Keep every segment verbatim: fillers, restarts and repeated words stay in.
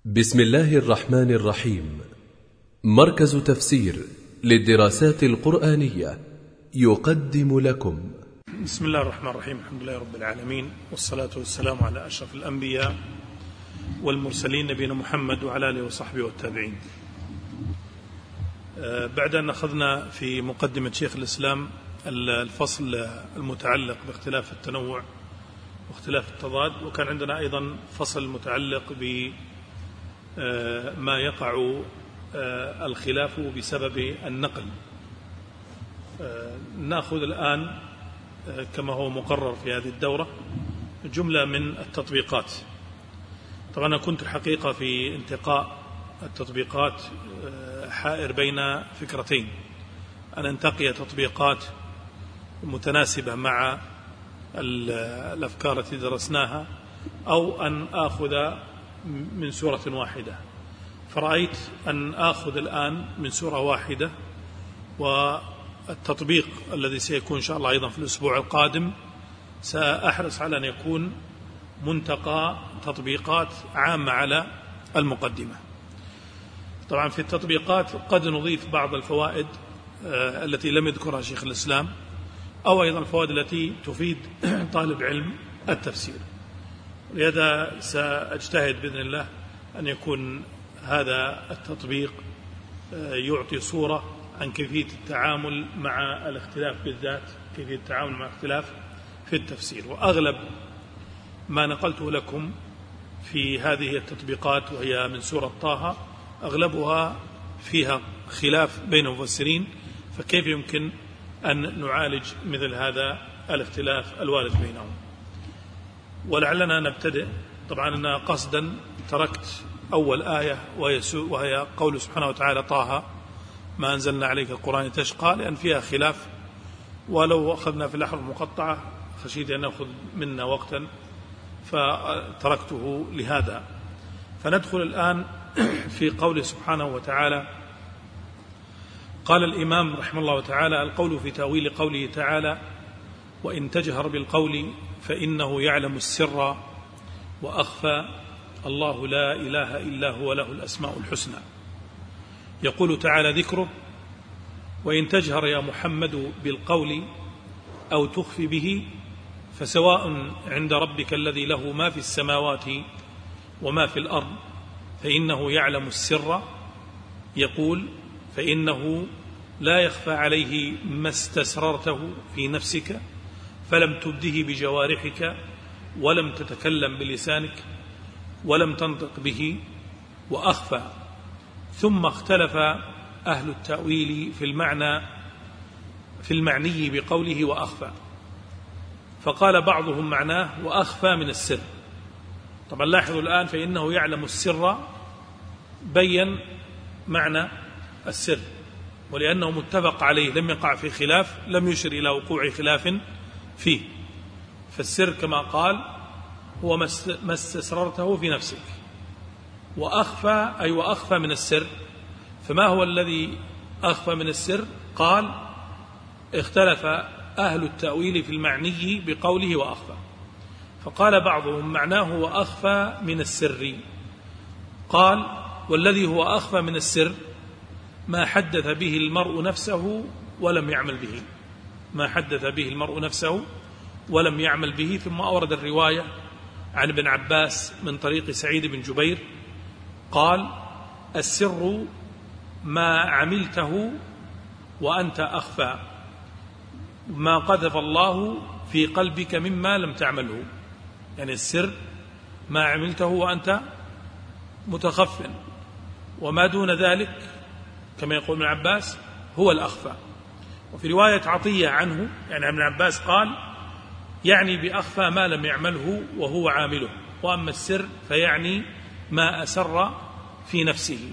بسم الله الرحمن الرحيم. مركز تفسير للدراسات القرآنية يقدم لكم. بسم الله الرحمن الرحيم. الحمد لله رب العالمين، والصلاة والسلام على أشرف الأنبياء والمرسلين نبينا محمد وعلى آله وصحبه والتابعين. بعد أن أخذنا في مقدمة شيخ الإسلام الفصل المتعلق باختلاف التنوع واختلاف التضاد، وكان عندنا أيضا فصل متعلق بما يقع الخلاف بسبب النقل. نأخذ الآن كما هو مقرر في هذه الدورة جملة من التطبيقات. طبعا أنا كنت الحقيقة في انتقاء التطبيقات حائر بين فكرتين: أن أنتقي تطبيقات متناسبة مع الأفكار التي درسناها، أو أن آخذ من سورة واحدة. فرأيت أن آخذ الآن من سورة واحدة، والتطبيق الذي سيكون إن شاء الله أيضا في الأسبوع القادم سأحرص على أن يكون منتقى تطبيقات عامة على المقدمة. طبعا في التطبيقات قد نضيف بعض الفوائد التي لم يذكرها شيخ الإسلام، أو أيضا الفوائد التي تفيد طالب علم التفسير. لهذا سأجتهد بإذن الله أن يكون هذا التطبيق يعطي صورة عن كيفية التعامل مع الاختلاف، بالذات كيفية التعامل مع الاختلاف في التفسير. وأغلب ما نقلته لكم في هذه التطبيقات وهي من سورة طه أغلبها فيها خلاف بين المفسرين، فكيف يمكن أن نعالج مثل هذا الاختلاف الوارد بينهم؟ ولعلنا نبتدئ. طبعا أنا قصدا تركت أول آية وهي قول سبحانه وتعالى: طه ما أنزلنا عليك القرآن تشقى، لأن فيها خلاف، ولو أخذنا في الأحرف المقطعة خشيت أن نأخذ منا وقتا فتركته لهذا. فندخل الآن في قوله سبحانه وتعالى. قال الإمام رحمه الله تعالى: القول في تأويل قوله تعالى: وإن تجهر بالقول فإنه يعلم السر وأخفى، الله لا إله إلا هو له الأسماء الحسنى. يقول تعالى ذكره: وإن تجهر يا محمد بالقول أو تخفي به فسواء عند ربك الذي له ما في السماوات وما في الأرض فإنه يعلم السر. يقول: فإنه لا يخفى عليه ما استسررته في نفسك فلم تبده بجوارحك ولم تتكلم بلسانك ولم تنطق به. وأخفى. ثم اختلف أهل التأويل في المعنى في المعني بقوله وأخفى، فقال بعضهم معناه وأخفى من السر. طبعا لاحظوا الآن: فإنه يعلم السر بين معنى السر، ولأنه متفق عليه لم يقع في خلاف، لم يشر إلى وقوع خلاف فيه. فالسر كما قال هو ما استسررته في نفسك. وأخفى أي وأخفى من السر. فما هو الذي أخفى من السر؟ قال: اختلف أهل التأويل في المعني بقوله وأخفى، فقال بعضهم معناه وأخفى من السر. قال: والذي هو أخفى من السر ما حدث به المرء نفسه ولم يعمل به، ما حدث به المرء نفسه ولم يعمل به. ثم أورد الرواية عن ابن عباس من طريق سعيد بن جبير قال: السر ما عملته وأنت أخفى، ما قذف الله في قلبك مما لم تعمله. يعني السر ما عملته وأنت متخف، وما دون ذلك كما يقول ابن عباس هو الأخفى. وفي رواية عطية عنه يعني ابن عباس قال: يعني بأخفى ما لم يعمله وهو عامله، وأما السر فيعني ما أسر في نفسه.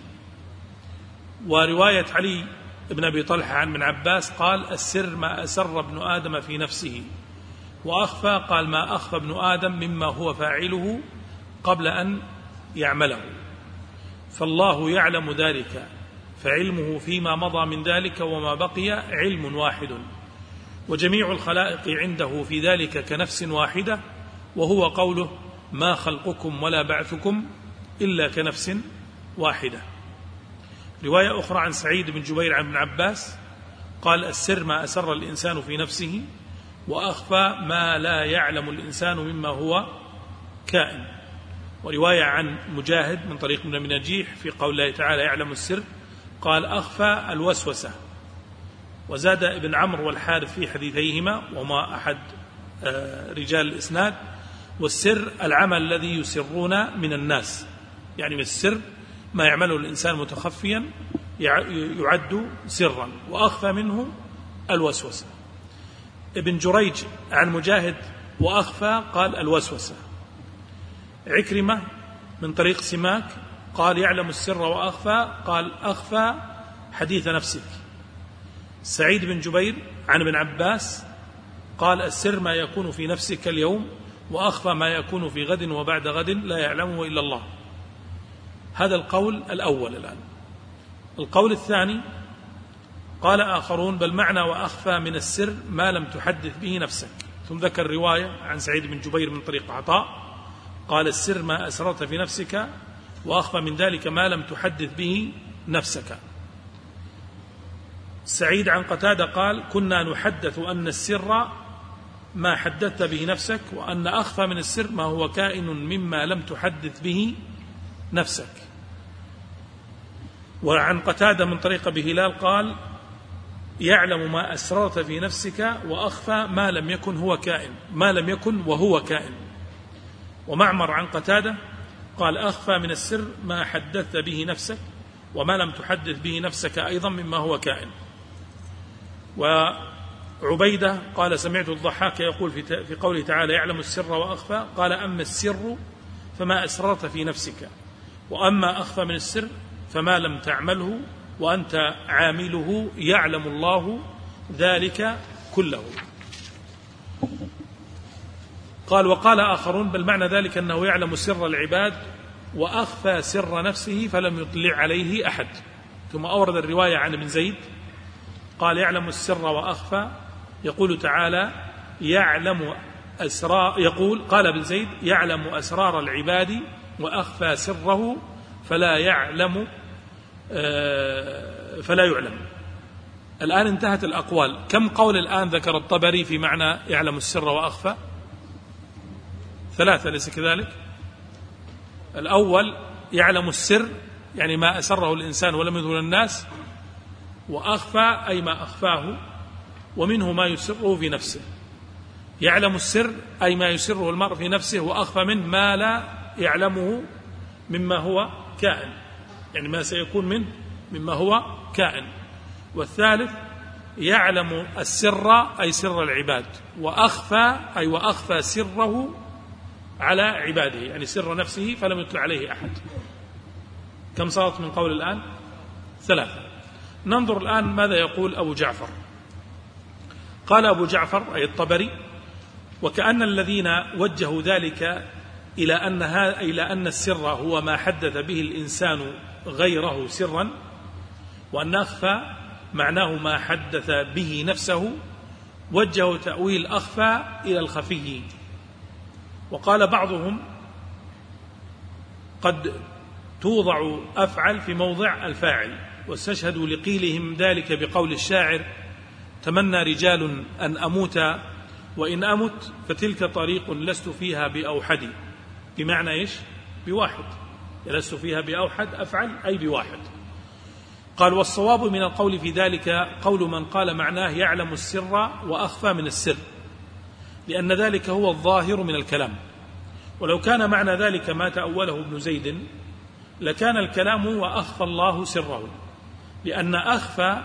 ورواية علي ابن أبي طلحة عن ابن عباس قال: السر ما أسر ابن آدم في نفسه، وأخفى قال ما أخفى ابن آدم مما هو فاعله قبل أن يعمله. فالله يعلم ذلك، فعلمه فيما مضى من ذلك وما بقي علم واحد، وجميع الخلائق عنده في ذلك كنفس واحدة، وهو قوله: ما خلقكم ولا بعثكم إلا كنفس واحدة. رواية أخرى عن سعيد بن جبير عن ابن عباس قال: السر ما أسر الإنسان في نفسه وأخفى ما لا يعلم الإنسان مما هو كائن. ورواية عن مجاهد من طريق ابن منجيح في قول الله تعالى: يعلم السر، قال: أخفى الوسوسة. وزاد ابن عمرو والحارث في حديثيهما وما أحد رجال الإسناد: والسر العمل الذي يسرون من الناس، يعني السر ما يعمله الإنسان متخفيا يعد سرا، وأخفى منه الوسوسة. ابن جريج عن مجاهد: وأخفى قال الوسوسة. عكرمة من طريق سماك قال: يعلم السر وأخفى، قال: أخفى حديث نفسك. سعيد بن جبير عن ابن عباس قال: السر ما يكون في نفسك اليوم، وأخفى ما يكون في غد وبعد غد لا يعلمه إلا الله. هذا القول الأول. الآن القول الثاني: قال آخرون: بل معنى وأخفى من السر ما لم تحدث به نفسك. ثم ذكر رواية عن سعيد بن جبير من طريق عطاء قال: السر ما أسررت في نفسك، وأخفى من ذلك ما لم تحدث به نفسك. سعيد عن قتادة قال: كنا نحدث أن السر ما حدثت به نفسك، وأن أخفى من السر ما هو كائن مما لم تحدث به نفسك. وعن قتادة من طريق أبي هلال قال: يعلم ما أسررت في نفسك، وأخفى ما لم يكن هو كائن ما لم يكن وهو كائن. ومعمر عن قتادة قال: أخفى من السر ما حدثت به نفسك، وما لم تحدث به نفسك أيضا مما هو كائن. وعبيدة قال: سمعت الضحاك يقول في قوله تعالى: يعلم السر وأخفى، قال: أما السر فما أسررت في نفسك، وأما أخفى من السر فما لم تعمله وأنت عامله يعلم الله ذلك كله. قال: وقال آخرون: بل معنى ذلك أنه يعلم سر العباد وأخفى سر نفسه فلم يطلع عليه أحد. ثم أورد الرواية عن ابن زيد قال: يعلم السر وأخفى، يقول تعالى: يعلم أسرار، يقول قال ابن زيد: يعلم أسرار العباد وأخفى سره فلا يعلم فلا يعلم. الآن انتهت الأقوال. كم قول الآن ذكر الطبري في معنى يعلم السر وأخفى؟ ثلاثة، ليس كذلك؟ الأول يعلم السر يعني ما أسره الإنسان ولم يظهر الناس، وأخفى أي ما أخفاه ومنه ما يسره في نفسه. يعلم السر أي ما يسره المرء في نفسه، وأخفى منه ما لا يعلمه مما هو كائن، يعني ما سيكون منه مما هو كائن. والثالث يعلم السر أي سر العباد، وأخفى أي وأخفى سره على عباده، يعني سر نفسه فلم يطلع عليه أحد. كم صارت من قول الآن؟ ثلاثة. ننظر الآن ماذا يقول أبو جعفر. قال أبو جعفر أي الطبري: وكأن الذين وجهوا ذلك إلى أن, إلى أن السر هو ما حدث به الإنسان غيره سرا، وأن أخفى معناه ما حدث به نفسه، وجهوا تأويل أخفى إلى الخفي. وقال بعضهم: قد توضع أفعل في موضع الفاعل، واستشهدوا لقيلهم ذلك بقول الشاعر: تمنى رجال أن أموت وإن أمت فتلك طريق لست فيها بأوحد. بمعنى إيش؟ بواحد. لست فيها بأوحد أفعل أي بواحد. قال: والصواب من القول في ذلك قول من قال معناه يعلم السر وأخفى من السر، لأن ذلك هو الظاهر من الكلام. ولو كان معنى ذلك ما تأوله ابن زيد لكان الكلام وأخفى الله سره، لأن أخفى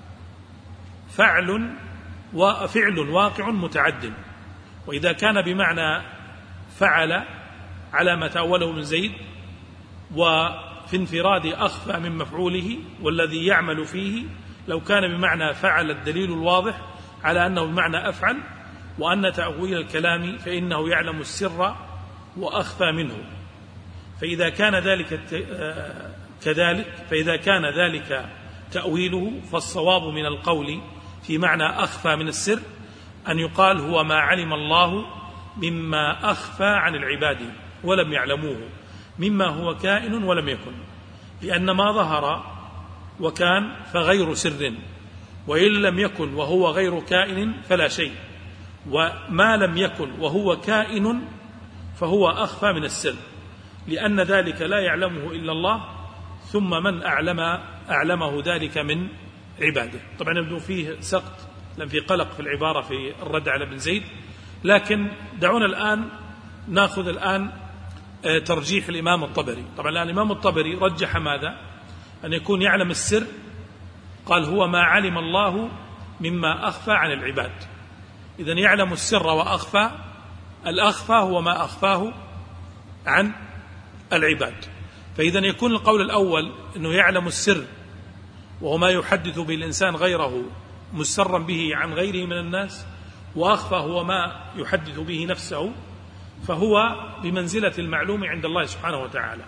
فعل وفعل واقع متعد، وإذا كان بمعنى فعل على ما تأوله ابن زيد، وفي انفراد أخفى من مفعوله والذي يعمل فيه، لو كان بمعنى فعل الدليل الواضح على أنه بمعنى أفعل، وأن تأويل الكلام فإنه يعلم السر وأخفى منه. فإذا كان ذلك كذلك فإذا كان ذلك تأويله، فالصواب من القول في معنى أخفى من السر أن يقال هو ما علم الله مما أخفى عن العباد ولم يعلموه، مما هو كائن ولم يكن، لأن ما ظهر وكان فغير سر، وإن لم يكن وهو غير كائن فلا شيء، وما لم يكن وهو كائن فهو أخفى من السر، لأن ذلك لا يعلمه إلا الله، ثم من أعلم أعلمه ذلك من عباده. طبعا يبدو فيه سقط، لم في قلق في العبارة في الرد على ابن زيد، لكن دعونا الآن نأخذ الآن ترجيح الإمام الطبري. طبعا الآن الإمام الطبري رجح ماذا؟ أن يكون يعلم السر، قال هو ما علم الله مما أخفى عن العباد. إذن يعلم السر وأخفى، الأخفى هو ما أخفاه عن العباد. فإذن يكون القول الأول أنه يعلم السر وهو ما يحدث به الإنسان غيره مسرا به عن غيره من الناس، وأخفى هو ما يحدث به نفسه، فهو بمنزلة المعلوم عند الله سبحانه وتعالى.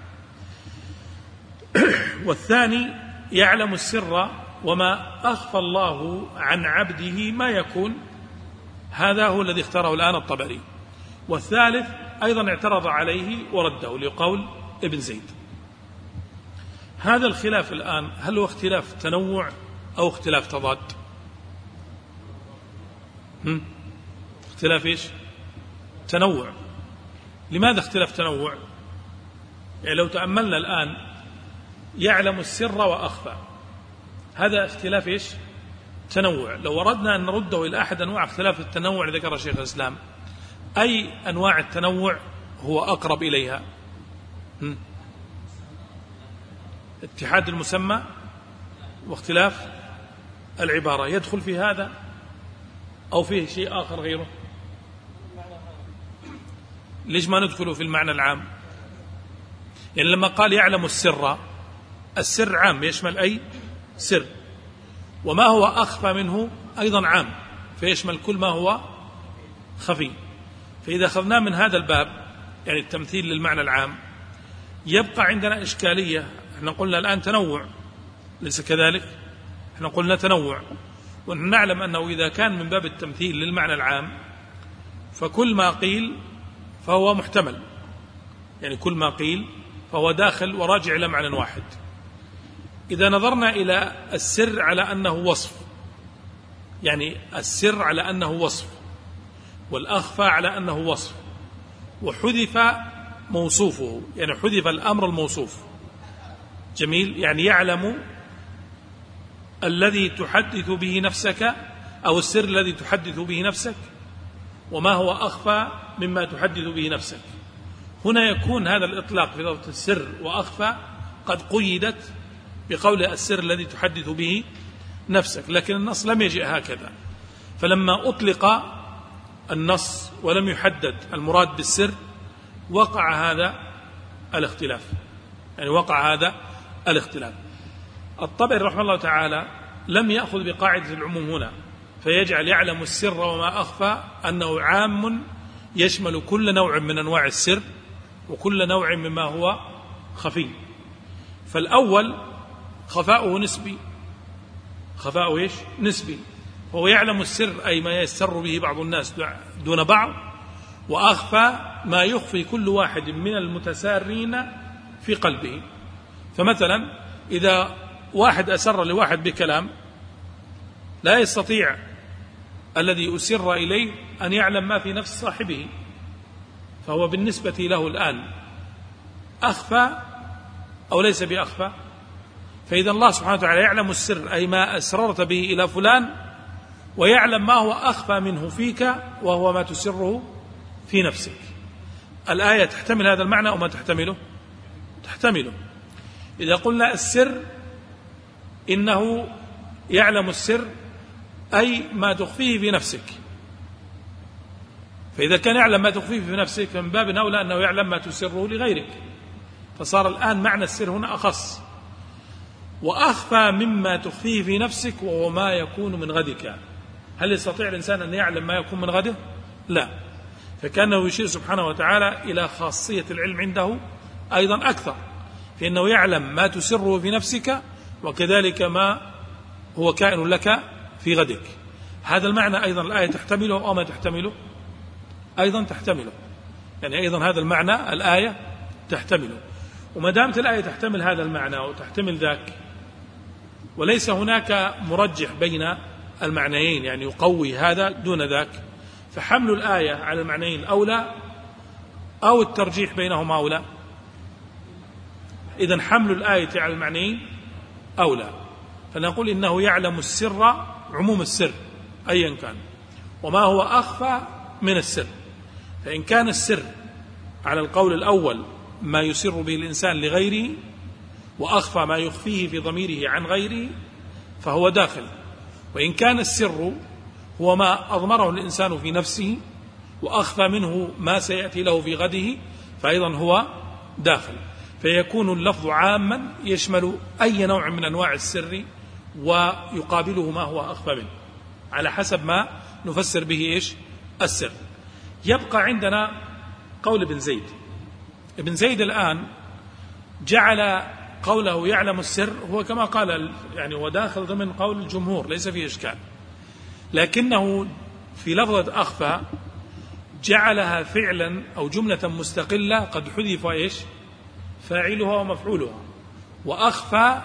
والثاني يعلم السر وما أخفى الله عن عبده ما يكون، هذا هو الذي اختاره الآن الطبري. والثالث أيضا اعترض عليه ورده لقول ابن زيد. هذا الخلاف الآن هل هو اختلاف تنوع أو اختلاف تضاد؟ هم؟ اختلاف إيش؟ تنوع. لماذا اختلاف تنوع؟ يعني لو تأملنا الآن يعلم السر وأخفى، هذا اختلاف إيش؟ تنوع. لو وردنا أن نرده إلى أحد أنواع اختلاف التنوع اللي ذكر شيخ الإسلام، أي أنواع التنوع هو أقرب إليها؟ هم؟ اتحاد المسمى واختلاف العبارة يدخل في هذا أو فيه شيء آخر غيره؟ ليش ما ندخله في المعنى العام؟ يعني لما قال يعلم السر، السر عام يشمل أي سر، وما هو أخفى منه أيضا عام فيشمل كل ما هو خفي. فإذا أخذنا من هذا الباب يعني التمثيل للمعنى العام، يبقى عندنا إشكالية. احنا قلنا الآن تنوع، ليس كذلك؟ احنا قلنا تنوع، ونحن نعلم أنه إذا كان من باب التمثيل للمعنى العام فكل ما قيل فهو محتمل، يعني كل ما قيل فهو داخل وراجع إلى معنى واحد. إذا نظرنا إلى السر على أنه وصف، يعني السر على أنه وصف، والأخفى على أنه وصف، وحذف موصوفه، يعني حذف الأمر الموصوف. جميل، يعني يعلم الذي تحدث به نفسك أو السر الذي تحدث به نفسك، وما هو أخفى مما تحدث به نفسك. هنا يكون هذا الإطلاق في لفظ السر وأخفى قد قيدت بقول السر الذي تحدث به نفسك، لكن النص لم يجئ هكذا. فلما أطلق النص ولم يحدد المراد بالسر وقع هذا الاختلاف، يعني وقع هذا الاختلاف. الطبري رحمه الله تعالى لم يأخذ بقاعدة العموم هنا، فيجعل يعلم السر وما أخفى أنه عام يشمل كل نوع من أنواع السر وكل نوع مما هو خفي. فالأول خفاؤه نسبي، خفاؤه إيش؟ نسبي، هو يعلم السر أي ما يسر به بعض الناس دون بعض، وأخفى ما يخفي كل واحد من المتسارين في قلبه. فمثلا إذا واحد أسر لواحد بكلام لا يستطيع الذي أسر إليه أن يعلم ما في نفس صاحبه، فهو بالنسبة له الآن أخفى أو ليس بأخفى؟ فإذا الله سبحانه وتعالى يعلم السر أي ما أسررت به إلى فلان، ويعلم ما هو أخفى منه فيك وهو ما تسره في نفسك. الآية تحتمل هذا المعنى أو ما تحتمله؟ تحتمله. إذا قلنا السر إنه يعلم السر أي ما تخفيه في نفسك، فإذا كان يعلم ما تخفيه في نفسك فمن باب أولى أنه يعلم ما تسره لغيرك، فصار الآن معنى السر هنا أخص. وأخفى مما تخفيه في نفسك وهو ما يكون من غدك، هل يستطيع الإنسان أن يعلم ما يكون من غده؟ لا. فكأنه يشير سبحانه وتعالى إلى خاصية العلم عنده أيضا أكثر، فإنه يعلم ما تسره في نفسك وكذلك ما هو كائن لك في غدك. هذا المعنى أيضا الآية تحتمله أو ما تحتمله؟ أيضا تحتمله، يعني أيضا هذا المعنى الآية تحتمله. وما دامت الآية تحتمل هذا المعنى وتحتمل ذاك، وليس هناك مرجح بين المعنيين يعني يقوي هذا دون ذاك، فحمل الآية على المعنيين أولى أو الترجيح بينهما أولى؟ إذن حمل الآية على المعنيين أولى، فنقول إنه يعلم السر، عموم السر أيا كان، وما هو أخفى من السر. فإن كان السر على القول الأول ما يسر به الإنسان لغيره، وأخفى ما يخفيه في ضميره عن غيره، فهو داخل. وإن كان السر هو ما أضمره الإنسان في نفسه وأخفى منه ما سيأتي له في غده، فأيضا هو داخل. فيكون اللفظ عاما يشمل أي نوع من أنواع السر، ويقابله ما هو أخفى منه على حسب ما نفسر به إيش السر. يبقى عندنا قول ابن زيد. ابن زيد الآن جعل قوله يعلم السر هو كما قال يعني هو داخل ضمن قول الجمهور، ليس فيه إشكال، لكنه في لفظة أخفى جعلها فعلا أو جملة مستقلة قد حذف إيش فاعلها ومفعولها، وأخفى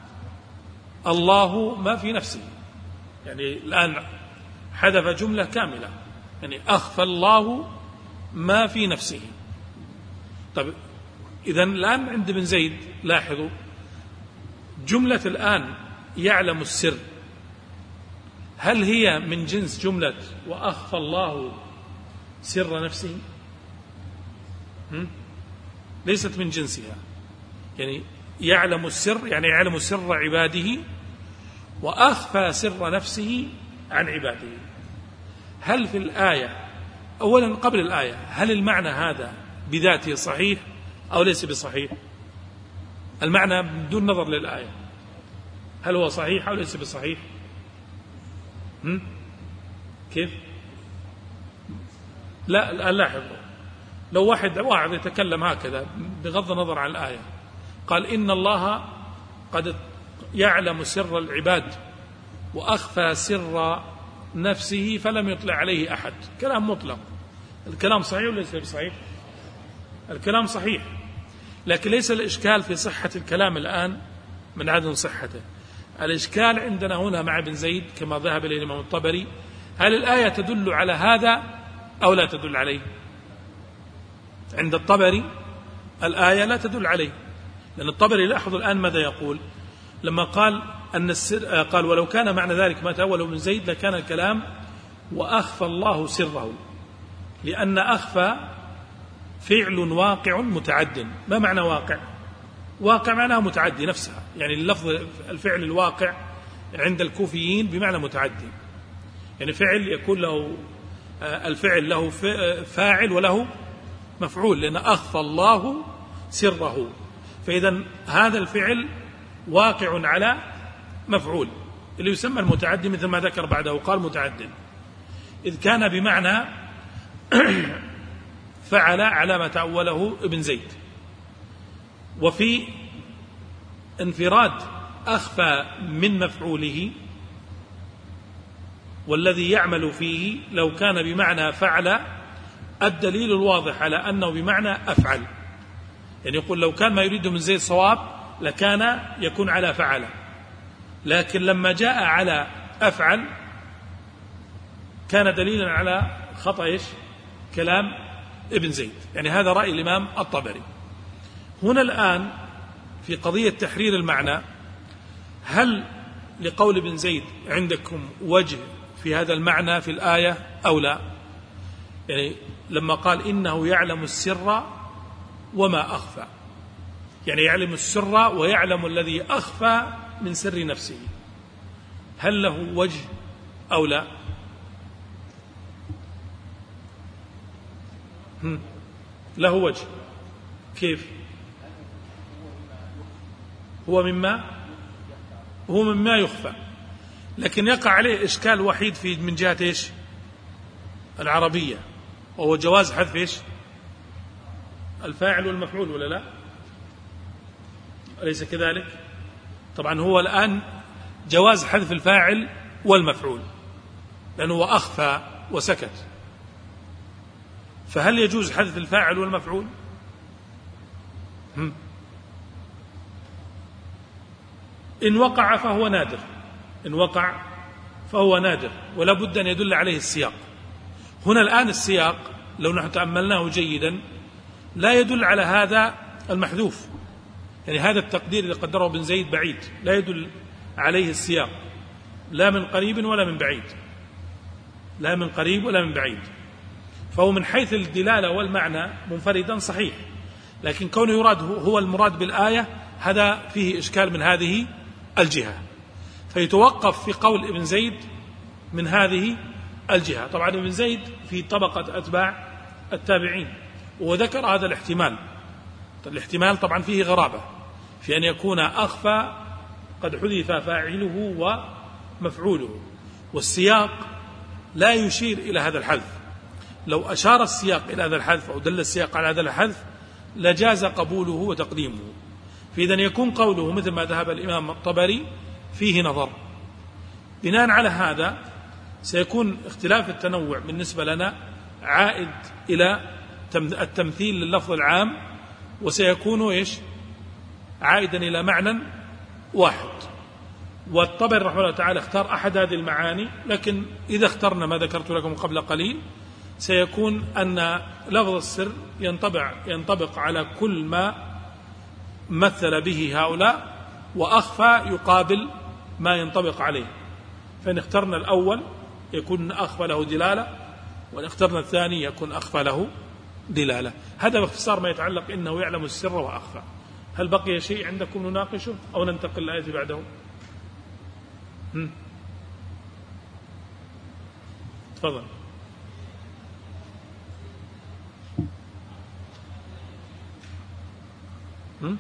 الله ما في نفسه، يعني الآن حذف جملة كاملة، يعني أخفى الله ما في نفسه. طيب إذن الآن عند ابن زيد لاحظوا جملة الآن يعلم السر، هل هي من جنس جملة وأخفى الله سر نفسه؟ هم؟ ليست من جنسها، يعني يعلم السر يعني يعلم سر عباده، وأخفى سر نفسه عن عباده. هل في الآية أولا قبل الآية هل المعنى هذا بذاته صحيح أو ليس بصحيح؟ المعنى بدون نظر للآية هل هو صحيح أو ليس بصحيح؟ هم؟ كيف؟ لا الآن لاحظوا، لو واحد واحد يتكلم هكذا بغض النظر عن الآية قال إن الله قد يعلم سر العباد وأخفى سر نفسه فلم يطلع عليه أحد، كلام مطلق، الكلام صحيح ولا ليس بصحيح؟ الكلام صحيح، لكن ليس الإشكال في صحة الكلام الآن من عدم صحته. الإشكال عندنا هنا مع ابن زيد كما ذهب إليه الإمام الطبري، هل الآية تدل على هذا أو لا تدل عليه؟ عند الطبري الآية لا تدل عليه، لأن الطبري لاحظوا الآن ماذا يقول لما قال أن السر، قال ولو كان معنى ذلك ما تأوله ابن زيد لكان الكلام وأخفى الله سره، لأن أخفى فعل واقع متعد. ما معنى واقع؟ واقع معناه متعدي نفسها، يعني اللفظ الفعل الواقع عند الكوفيين بمعنى متعدي، يعني فعل يكون له الفعل له فاعل وله مفعول، لأن أخفى الله سره، فإذا هذا الفعل واقع على مفعول اللي يسمى المتعدي، مثل ما ذكر بعده قال متعد، إذ كان بمعنى فعل على ما تأوله ابن زيد. وفي انفراد أخفى من مفعوله والذي يعمل فيه لو كان بمعنى فعل، الدليل الواضح على أنه بمعنى أفعل، يعني يقول لو كان ما يريد من زيد صواب لكان يكون على فعل، لكن لما جاء على أفعل كان دليلا على خطأ إيش كلام ابن زيد، يعني هذا رأي الإمام الطبري. هنا الآن في قضية تحرير المعنى، هل لقول ابن زيد عندكم وجه في هذا المعنى في الآية أو لا؟ يعني لما قال إنه يعلم السر وما أخفى، يعني يعلم السر ويعلم الذي أخفى من سر نفسه، هل له وجه أو لا؟ هم. له وجه. كيف؟ هو مما هو مما يخفى، لكن يقع عليه إشكال وحيد في من جهة إيش العربية، وهو جواز حذف إيش الفاعل والمفعول، ولا لا؟ أليس كذلك؟ طبعا هو الآن جواز حذف الفاعل والمفعول لأنه هو أخفى وسكت، فهل يجوز حذف الفاعل والمفعول؟ هم. إن وقع فهو نادر، إن وقع فهو نادر ولا بد أن يدل عليه السياق. هنا الآن السياق لو نحن تأملناه جيدا لا يدل على هذا المحذوف، يعني هذا التقدير الذي قدره ابن زيد بعيد، لا يدل عليه السياق لا من قريب ولا من بعيد، لا من قريب ولا من بعيد، فهو من حيث الدلالة والمعنى منفردا صحيح، لكن كونه يراد هو المراد بالآية هذا فيه إشكال من هذه الجهة، فيتوقف في قول ابن زيد من هذه الجهة. طبعا ابن زيد في طبقة أتباع التابعين وذكر هذا الاحتمال، الاحتمال طبعا فيه غرابة في أن يكون أخفى قد حذف فاعله ومفعوله، والسياق لا يشير إلى هذا الحذف، لو أشار السياق إلى هذا الحذف أو دل السياق على هذا الحذف لجاز قبوله وتقديمه، فإذا يكون قوله مثل ما ذهب الإمام الطبري فيه نظر. بناء على هذا سيكون اختلاف التنوع بالنسبة لنا عائد إلى التمثيل لللفظ العام، وسيكون إيش عائدا إلى معنى واحد. والطبري رحمه الله تعالى اختار أحد هذه المعاني، لكن إذا اخترنا ما ذكرت لكم قبل قليل سيكون أن لفظ السر ينطبع ينطبق على كل ما مثل به هؤلاء، وأخفى يقابل ما ينطبق عليه، فإن اخترنا الأول يكون أخفى له دلالة، وإن اخترنا الثاني يكون أخفى له دلالة. هذا باختصار ما يتعلق إنه يعلم السر وأخفى. هل بقي شيء عندكم نناقشه أو ننتقل للآية بعده؟ هم؟ تفضل. هم؟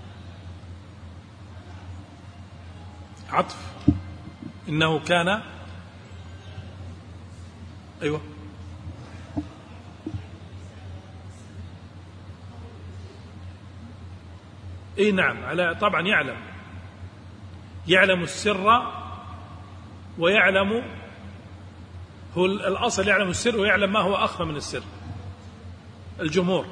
عطف إنه كان أيوة إيه نعم على طبعا يعلم يعلم السر ويعلم، هو الأصل يعلم السر ويعلم ما هو أخفى من السر. الجمهور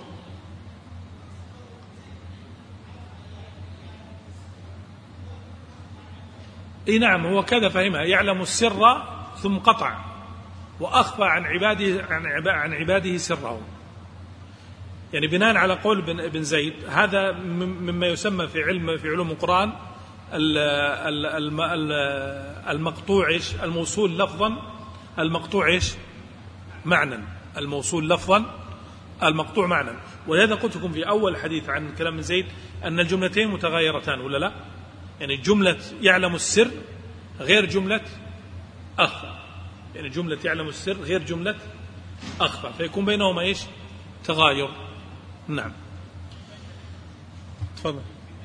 إيه نعم هو كذا فهمها، يعلم السر ثم قطع وأخفى عن عباده عن عباده سرهم، يعني بناء على قول ابن زيد هذا مما يسمى في علم في علوم القرآن المقطوع إيش الموصول لفظا المقطوع إيش معنى، الموصول لفظا المقطوع معنى. ولهذا قلت لكم في أول حديث عن كلام ابن زيد أن الجملتين متغايرتان ولا لا، يعني جملة يعلم السر غير جملة أخفى، يعني جملة يعلم السر غير جملة أخفى، فيكون بينهما إيش تغاير. نعم تفضل.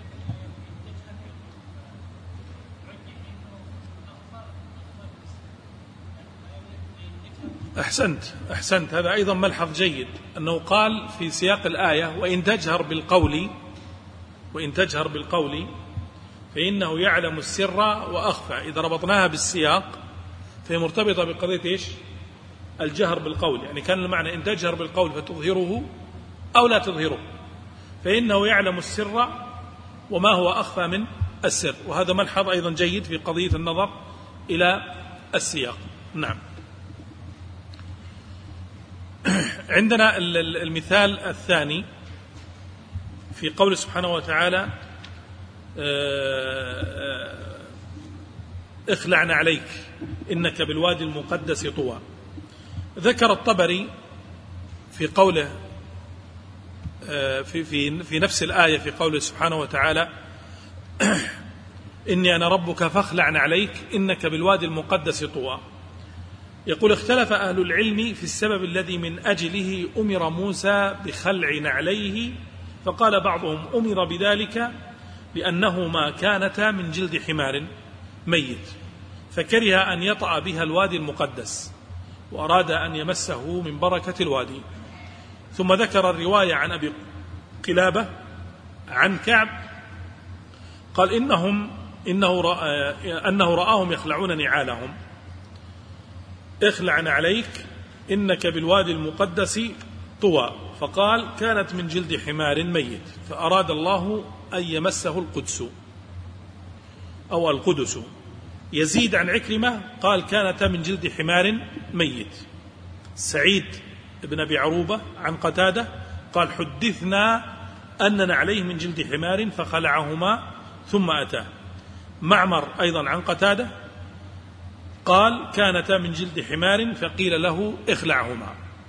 أحسنت أحسنت هذا أيضا ملحظ جيد، أنه قال في سياق الآية وإن تجهر بالقول وإن تجهر بالقول فإنه يعلم السر وأخفى. إذا ربطناها بالسياق فهي مرتبطة بقضية إيش الجهر بالقول، يعني كان المعنى إن تجهر بالقول فتظهره أو لا تظهره، فإنه يعلم السر وما هو أخفى من السر، وهذا ملحظ أيضا جيد في قضية النظر إلى السياق. نعم. عندنا المثال الثاني في قول سبحانه وتعالى اخلعنا عليك إنك بالوادي المقدس طوى. ذكر الطبري في قوله في في في نفس الآية في قوله سبحانه وتعالى إني أنا ربك فاخلعنا عليك إنك بالوادي المقدس طوى، يقول اختلف أهل العلم في السبب الذي من أجله أمر موسى بخلع نعليه، فقال بعضهم أمر بذلك لأنهما كانتا من جلد حمار ميت فكره أن يطأ بها الوادي المقدس وأراد أن يمسه من بركة الوادي. ثم ذكر الرواية عن أبي قلابة عن كعب قال إنهم إنه رأى أنه رآهم يخلعون نعالهم، اخلعنا عليك إنك بالوادي المقدس طوى، فقال كانت من جلد حمار ميت فأراد الله أن يمسه القدس. أو القدس. يزيد عن عكرمة قال كانتا من جلد حمار ميت. سعيد بن أبي عروبة عن قتادة قال حدثنا أننا عليه من جلد حمار فخلعهما ثم أتاه. معمر أيضا عن قتادة قال كانتا من جلد حمار فقيل له اخلعهما.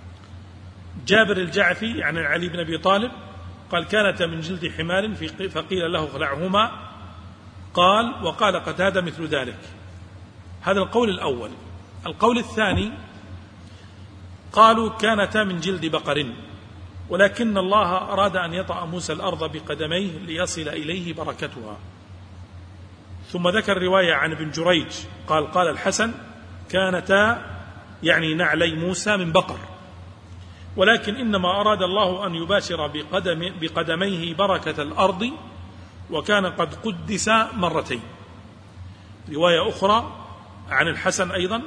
جابر الجعفي عن علي بن أبي طالب قال كانتا من جلد حمار فقيل له اخلعهما. قال وقال قتادة مثل ذلك. هذا القول الأول. القول الثاني قالوا كانتا من جلد بقر، ولكن الله أراد أن يطأ موسى الأرض بقدميه ليصل إليه بركتها. ثم ذكر رواية عن ابن جريج قال قال الحسن كانتا يعني نعلي موسى من بقر، ولكن إنما أراد الله أن يباشر بقدم بقدميه بركة الأرض، وكان قد قدس مرتين. رواية أخرى عن الحسن أيضا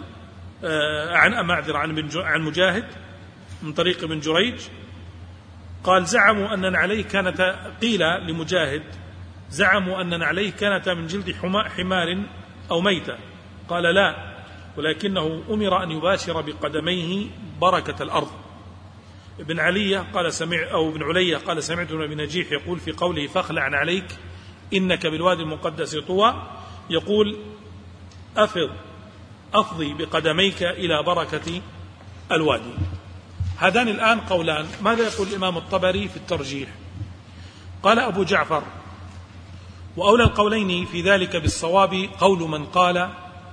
عن معذر عن عن مجاهد من طريق ابن جريج قال زعموا أن عليه كانت، قيل لمجاهد زعموا أن عليه كانت من جلد حمار أو ميتة، قال لا، ولكنه أمر أن يباشر بقدميه بركة الأرض. ابن علية قال سمع أو ابن علية قال سمعت ابن نجيح يقول في قوله فاخلع عليك إنك بالوادي المقدس طوى، يقول أفض أفضي بقدميك إلى بركة الوادي. هذان الآن قولان. ماذا يقول الإمام الطبري في الترجيح؟ قال أبو جعفر وأولى القولين في ذلك بالصواب قول من قال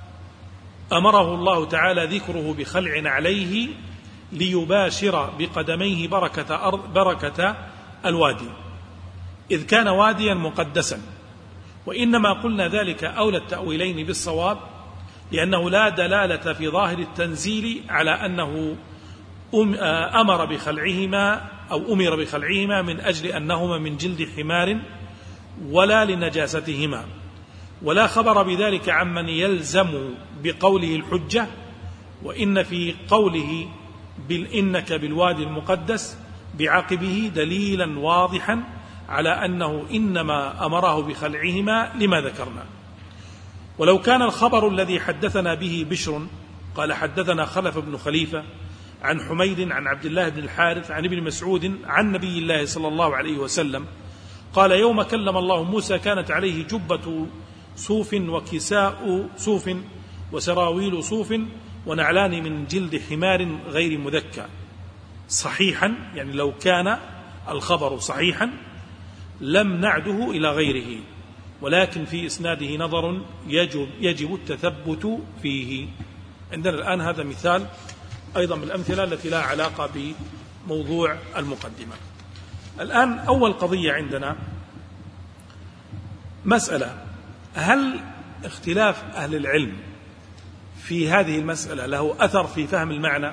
أمره الله تعالى ذكره بخلع عليه ليباشر بقدميه بركة, أرض بركة الوادي، إذ كان واديا مقدسا. وإنما قلنا ذلك أولى التأويلين بالصواب، لأنه لا دلالة في ظاهر التنزيل على أنه أمر بخلعهما أو أمر بخلعهما من أجل أنهما من جلد حمار ولا لنجاستهما، ولا خبر بذلك عمن يلزم بقوله الحجة. وإن في قوله إنك بالوادي المقدس بعقبه دليلا واضحا على أنه إنما أمره بخلعهما لما ذكرنا. ولو كان الخبر الذي حدثنا به بشر قال حدثنا خلف بن خليفة عن حميد عن عبد الله بن الحارث عن ابن مسعود عن نبي الله صلى الله عليه وسلم قال يوم كلم الله موسى كانت عليه جبة صوف وكساء صوف وسراويل صوف ونعلان من جلد حمار غير مذكى. صحيحا يعني لو كان الخبر صحيحا لم نعده إلى غيره، ولكن في إسناده نظر يجب, يجب التثبت فيه. عندنا الآن هذا مثال أيضا من الأمثلة التي لا علاقة بموضوع المقدمة. الآن أول قضية عندنا مسألة: هل اختلاف أهل العلم في هذه المسألة له أثر في فهم المعنى؟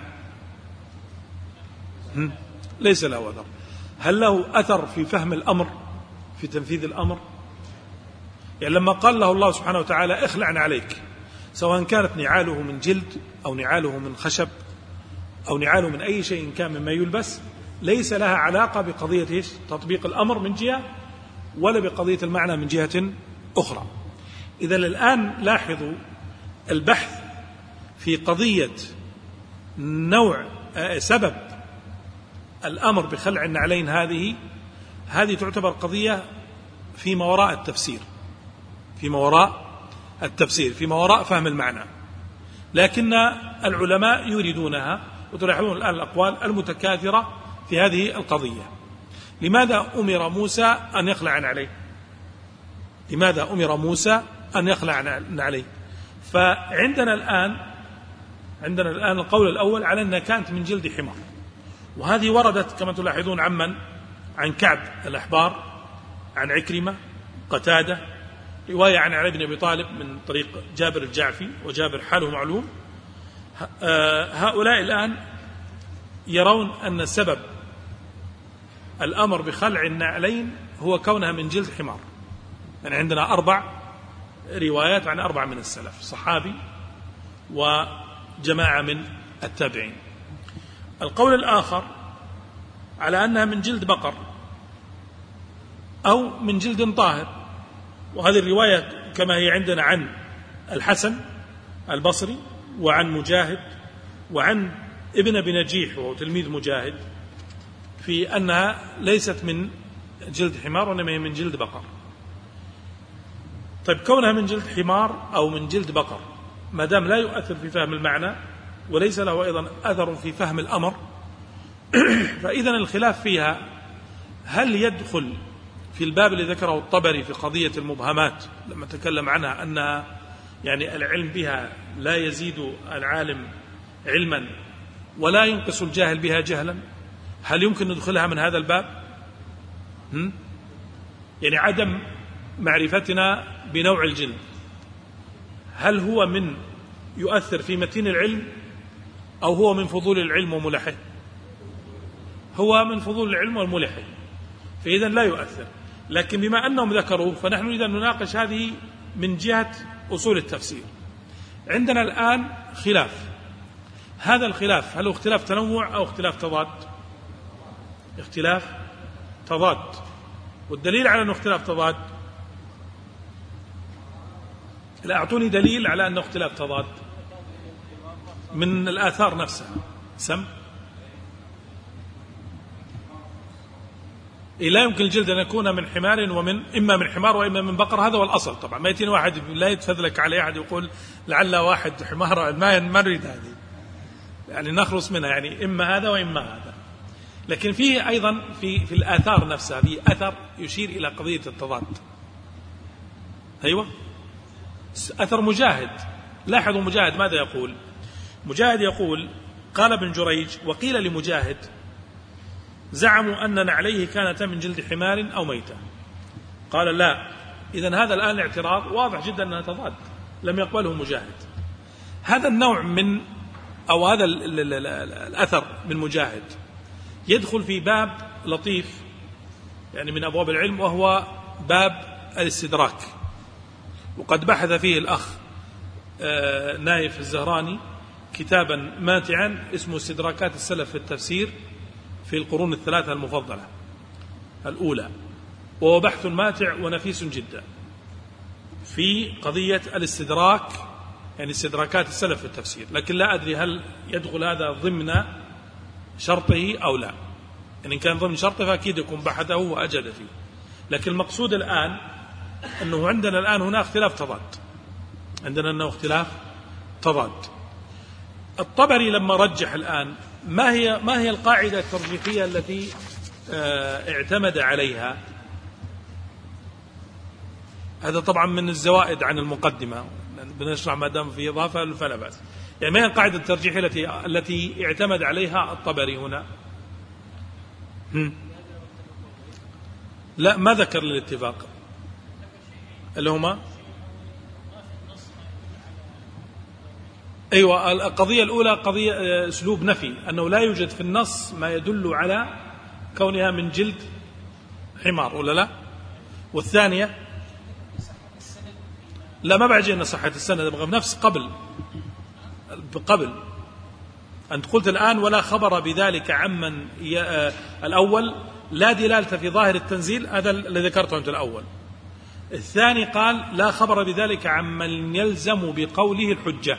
ليس له أثر. هل له أثر في فهم الأمر، في تنفيذ الأمر؟ يعني لما قال له الله سبحانه وتعالى اخلع عليك، سواء كانت نعاله من جلد أو نعاله من خشب أو نعاله من أي شيء كان مما يلبس، ليس لها علاقة بقضية إيش؟ تطبيق الأمر من جهة، ولا بقضية المعنى من جهة أخرى. إذا الآن لاحظوا البحث في قضية نوع سبب الأمر بخلع النعلين، هذه هذه تعتبر قضية فيما وراء التفسير، فيما وراء التفسير فيما وراء فهم المعنى، لكن العلماء يريدونها، وتلاحظون الآن الأقوال المتكاثرة في هذه القضية. لماذا أمر موسى أن يخلع عليه؟ لماذا أمر موسى أن يخلع عليه؟ فعندنا الآن عندنا الآن القول الأول على أنها كانت من جلد حمار، وهذه وردت كما تلاحظون عمن عن كعب الأحبار عن عكرمة قتادة، رواية عن علي بن أبي طالب من طريق جابر الجعفي، وجابر حاله معلوم. هؤلاء الآن يرون أن سبب الأمر بخلع النعلين هو كونها من جلد حمار. يعني عندنا أربع روايات عن أربع من السلف، صحابي وجماعة من التابعين. القول الآخر على أنها من جلد بقر أو من جلد طاهر، وهذه الرواية كما هي عندنا عن الحسن البصري وعن مجاهد وعن ابن أبي نجيح وهو تلميذ مجاهد في أنها ليست من جلد حمار وإنما هي من جلد بقر. طيب كونها من جلد حمار أو من جلد بقر ما دام لا يؤثر في فهم المعنى وليس له أيضا أثر في فهم الأمر فإذا الخلاف فيها هل يدخل في الباب اللي ذكره الطبري في قضية المبهمات لما تكلم عنها أنها يعني العلم بها لا يزيد العالم علما ولا ينقص الجاهل بها جهلا، هل يمكن ندخلها من هذا الباب؟ هم؟ يعني عدم معرفتنا بنوع الجلد هل هو من يؤثر في متين العلم أو هو من فضول العلم وملحه؟ هو من فضول العلم والملحه، فإذا لا يؤثر. لكن بما أنهم ذكروه فنحن نريد أن نناقش هذه من جهة أصول التفسير. عندنا الآن خلاف، هذا الخلاف هل هو اختلاف تنوع أو اختلاف تضاد؟ اختلاف تضاد. والدليل على أنه اختلاف تضاد، لا أعطوني دليل على أنه اختلاف تضاد من الآثار نفسها. سم لا يمكن الجلد أن يكون من حمار ومن إما من حمار وإما من بقر، هذا هو الأصل. طبعا ما يتين واحد لا يتفذلك عليه أحد يقول لعل واحد حمار، ما نريد هذه يعني نخلص منها، يعني إما هذا وإما هذا. لكن فيه أيضا في في الآثار نفسها في أثر يشير إلى قضية التضاد. أيوة أثر مجاهد. لاحظوا مجاهد ماذا يقول؟ مجاهد يقول قال ابن جريج وقيل لمجاهد زعموا أن نعليه كانتا من جلد حمار أو ميتة. قال لا، إذن هذا الآن اعتراض واضح جدا أنها تضاد، لم يقبله مجاهد. هذا النوع من أو هذا الأثر من مجاهد يدخل في باب لطيف يعني من أبواب العلم، وهو باب الاستدراك، وقد بحث فيه الأخ نايف الزهراني كتابا ماتعا اسمه استدراكات السلف في التفسير في القرون الثلاثة المفضلة الأولى، وهو بحث ماتع ونفيس جدا في قضية الاستدراك، يعني استدراكات السلف في التفسير. لكن لا أدري هل يدخل هذا ضمن شرطه أو لا، يعني إن كان ضمن شرطه فأكيد يكون بحثه وأجد فيه. لكن المقصود الآن أنه عندنا الآن هنا اختلاف تضاد، عندنا أنه اختلاف تضاد. الطبري لما رجح الآن ما هي ما هي القاعدة الترجيحية التي اعتمد عليها؟ هذا طبعا من الزوائد عن المقدمة، بنشرح ما دام في إضافة فلا بأس. يعني ما هي القاعدة الترجيحية التي التي اعتمد عليها الطبري هنا؟ هم. لا ما ذكر الاتفاق اللي هما أيوة. القضية الأولى قضية أسلوب نفي، أنه لا يوجد في النص ما يدل على كونها من جلد حمار ولا لا. والثانية لا ما بعد أن صحة السند، أبغى نفس قبل قبل أنت قلت الآن ولا خبر بذلك عمن الأول لا دلالة في ظاهر التنزيل، هذا الذي ذكرته أنت الأول. الثاني قال لا خبر بذلك عمن يلزم بقوله الحجة،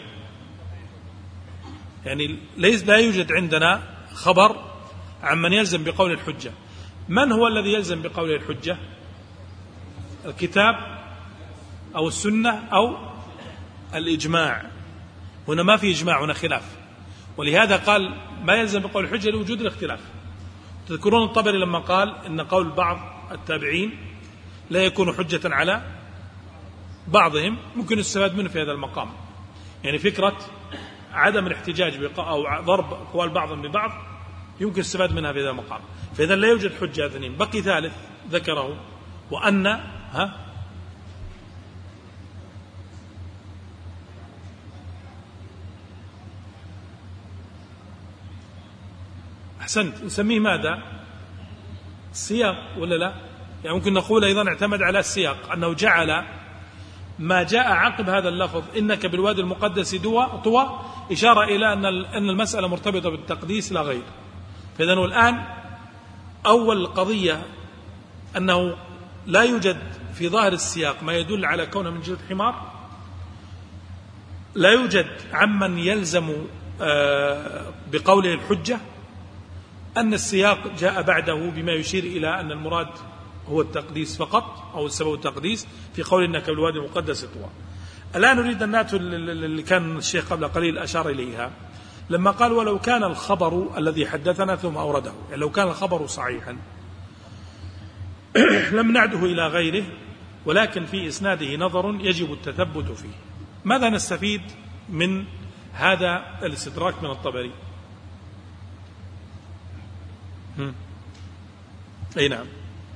يعني ليس لا يوجد عندنا خبر عمن يلزم بقول الحجة. من هو الذي يلزم بقول الحجة؟ الكتاب أو السنة أو الإجماع؟ هنا ما في إجماع، هنا خلاف، ولهذا قال ما يلزم بقول الحجة لوجود الاختلاف. تذكرون الطبري لما قال إن قول بعض التابعين لا يكون حجة على بعضهم، ممكن يستفاد منه في هذا المقام، يعني فكرة عدم الاحتجاج أو ضرب أقوال بعضهم ببعض يمكن استفاد منها في هذا المقام. فإذا لا يوجد حجة اثنين. بقي ثالث ذكره وأن ها أحسنت نسميه ماذا؟ السياق ولا لا؟ يعني ممكن نقول أيضا اعتمد على السياق، أنه جعل ما جاء عقب هذا اللفظ إنك بالوادي المقدس طوى إشارة إلى أن المسألة مرتبطة بالتقديس لا غير. فإذن الآن أول قضية أنه لا يوجد في ظاهر السياق ما يدل على كونه من جلد حمار، لا يوجد عمن يلزم بقوله الحجة أن السياق جاء بعده بما يشير إلى أن المراد هو التقديس فقط أو السبب التقديس في قول إنك بالوادي المقدس طوى. الآن نريد أن نأتي اللي كان الشيخ قبل قليل أشار إليها لما قال ولو كان الخبر الذي حدثنا ثم أورده، يعني لو كان الخبر صحيحا لم نعده إلى غيره ولكن في إسناده نظر يجب التثبت فيه. ماذا نستفيد من هذا الاستدراك من الطبري؟ هم. أي نعم،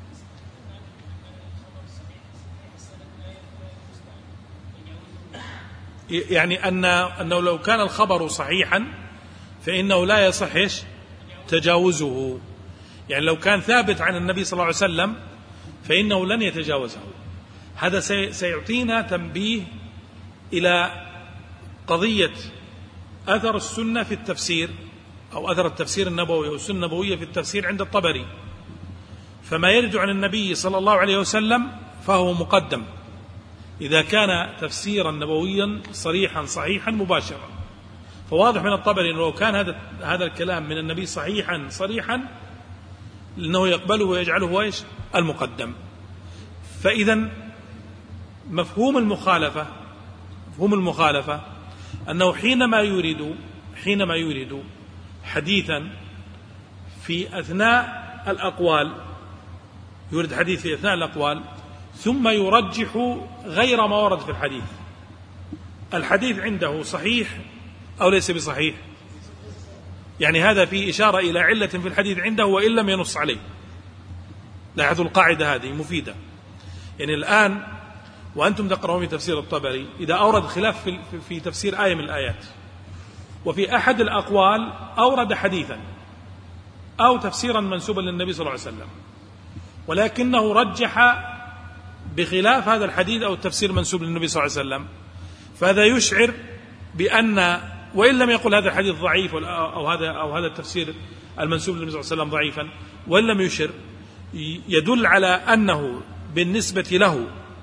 يعني أن أنه لو كان الخبر صحيحا فإنه لا يصح تجاوزه، يعني لو كان ثابت عن النبي صلى الله عليه وسلم فإنه لن يتجاوزه. هذا سيعطينا تنبيه إلى قضية أثر السنة في التفسير أو أثر التفسير النبوي أو السنة النبوية في التفسير عند الطبري. فما يرد عن النبي صلى الله عليه وسلم فهو مقدم إذا كان تفسيرا نبويا صريحا صحيحا مباشرا. فواضح من الطبري أنه لو كان هذا هذا الكلام من النبي صحيحا صريحا لأنه يقبله ويجعله ايش المقدم. فإذا مفهوم المخالفة مفهوم المخالفة أنه حينما يريد حينما يريد حديثا في أثناء الأقوال يريد حديث في أثناء الأقوال ثم يرجح غير ما ورد في الحديث، الحديث عنده صحيح أو ليس بصحيح، يعني هذا فيه إشارة إلى علة في الحديث عنده وإن لم ينص عليه. لاحظوا القاعدة هذه مفيدة. يعني الآن وأنتم تقرؤون في تفسير الطبري إذا أورد خلاف في, في تفسير آية من الآيات وفي أحد الأقوال أورد حديثا أو تفسيرا منسوبا للنبي صلى الله عليه وسلم ولكنه رجح بخلاف هذا الحديث أو التفسير المنسوب للنبي صلى الله عليه وسلم، فهذا يشعر بأن وإن لم يقل هذا الحديث ضعيف أو هذا أو هذا التفسير المنسوب للنبي صلى الله عليه وسلم ضعيفا وإن لم يشر، يدل على أنه بالنسبة له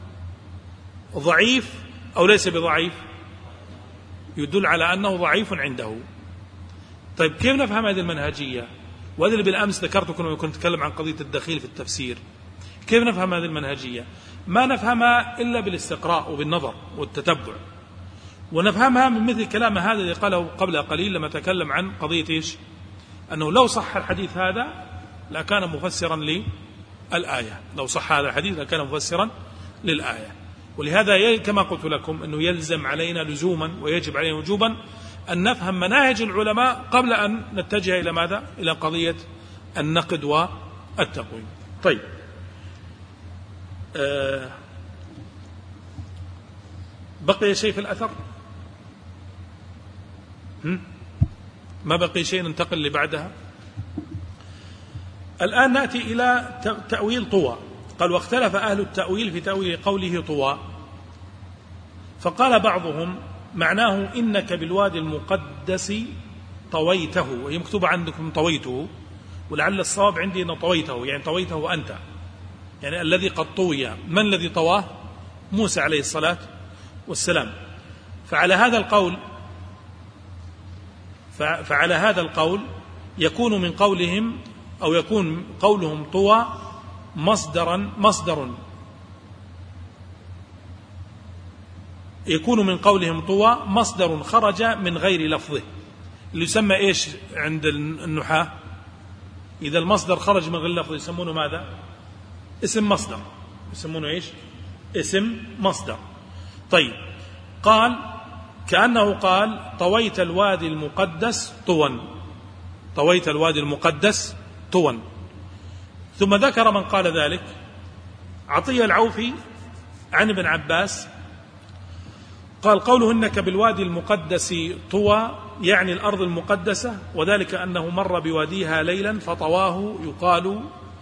ضعيف أو ليس بضعيف، يدل على أنه ضعيف عنده. طيب كيف نفهم هذه المنهجية؟ وهذا اللي بالأمس ذكرته كنا كنت نتكلم عن قضية الدخيل في التفسير. كيف نفهم هذه المنهجية؟ ما نفهمها إلا بالاستقراء وبالنظر والتتبع، ونفهمها من مثل كلام هذا اللي قاله قبل قليل لما تكلم عن قضية إيش؟ أنه لو صح الحديث هذا لكان مفسرا للآية، لو صح هذا الحديث لكان مفسرا للآية. ولهذا كما قلت لكم أنه يلزم علينا لزوما ويجب علينا وجوبا أن نفهم مناهج العلماء قبل أن نتجه إلى ماذا؟ إلى قضية النقد والتقويم. طيب أه بقي شيء في الأثر؟ هم؟ ما بقي شيء ننتقل اللي بعدها. الآن نأتي إلى تأويل طوى. قال واختلف أهل التأويل في تأويل قوله طوى، فقال بعضهم معناه إنك بالوادي المقدس طويته، وهي مكتوبة عندكم طويته، ولعل الصواب عندي أن طويته يعني طويته أنت، يعني الذي قد طوي. من الذي طواه؟ موسى عليه الصلاة والسلام. فعلى هذا القول فعلى هذا القول يكون من قولهم أو يكون قولهم طوى مصدرا مصدر يكون من قولهم طوى مصدر خرج من غير لفظه، اللي يسمى إيش عند النحاة؟ إذا المصدر خرج من غير لفظه يسمونه ماذا؟ اسم مصدر، يسمونه إيش؟ اسم مصدر. طيب قال كأنه قال طويت الوادي المقدس طوا، طويت الوادي المقدس طوا. ثم ذكر من قال ذلك عطية العوفي عن ابن عباس قال قوله إنك بالوادي المقدس طوى يعني الأرض المقدسة، وذلك أنه مر بواديها ليلا فطواه، يقال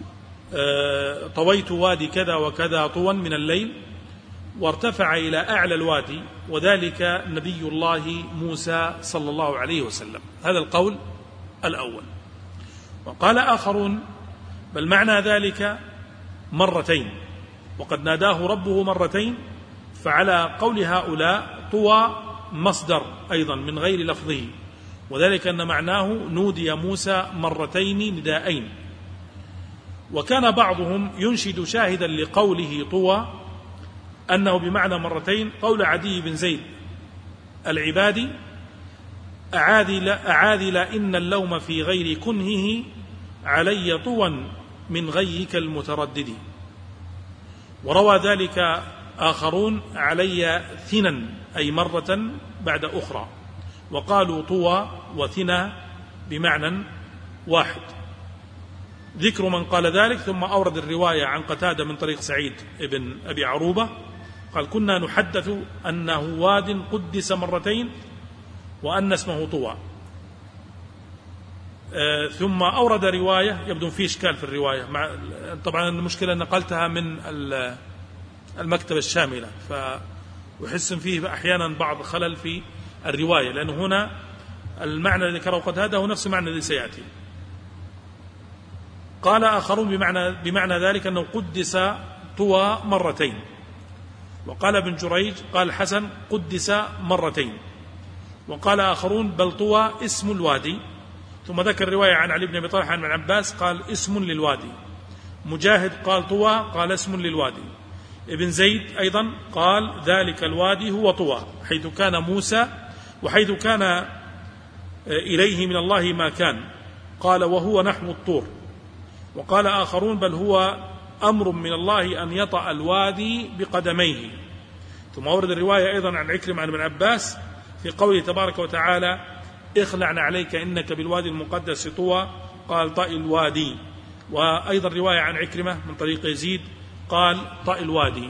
طويت وادي كذا وكذا طوا من الليل، وارتفع إلى أعلى الوادي، وذلك نبي الله موسى صلى الله عليه وسلم. هذا القول الأول. وقال آخرون بل معنى ذلك مرتين، وقد ناداه ربه مرتين، فعلى قول هؤلاء طوى مصدر أيضا من غير لفظه، وذلك أن معناه نودي موسى مرتين نداءين. وكان بعضهم ينشد شاهدا لقوله طوى أنه بمعنى مرتين قول عدي بن زيد العبادي: أعاذل, أعاذل إن اللوم في غير كنهه علي طوى من غيك المتردد. وروى ذلك آخرون: علي ثنا، أي مرة بعد أخرى، وقالوا طوى وثنا بمعنى واحد. ذكر من قال ذلك. ثم أورد الرواية عن قتادة من طريق سعيد بن أبي عروبة قال: كنا نحدث أنه واد قدس مرتين وأن اسمه طوى. آه ثم أورد رواية يبدو في إشكال في الرواية، مع طبعا المشكلة نقلتها من المكتبة الشاملة، فأحس فيه أحيانا بعض خلل في الرواية، لأن هنا المعنى الذي ذكره قتادة هو نفس المعنى الذي سيأتي. قال آخرون بمعنى, بمعنى ذلك أنه قدس طوى مرتين. وقال ابن جريج قال حسن قدس مرتين. وقال آخرون بل طوى اسم الوادي. ثم ذكر رواية عن علي بن أبي طلحة عن عباس قال اسم للوادي. مجاهد قال طوى قال اسم للوادي. ابن زيد أيضا قال ذلك الوادي هو طوى، حيث كان موسى وحيث كان إليه من الله ما كان، قال وهو نحو الطور. وقال آخرون بل هو أمر من الله أن يطأ الوادي بقدميه. ثم أورد الرواية أيضا عن عكرمة عن ابن عباس في قوله تبارك وتعالى اخلعنا عليك إنك بالوادي المقدس طوى، قال طأ الوادي. وأيضا رواية عن عكرمة من طريق يزيد قال طأ الوادي.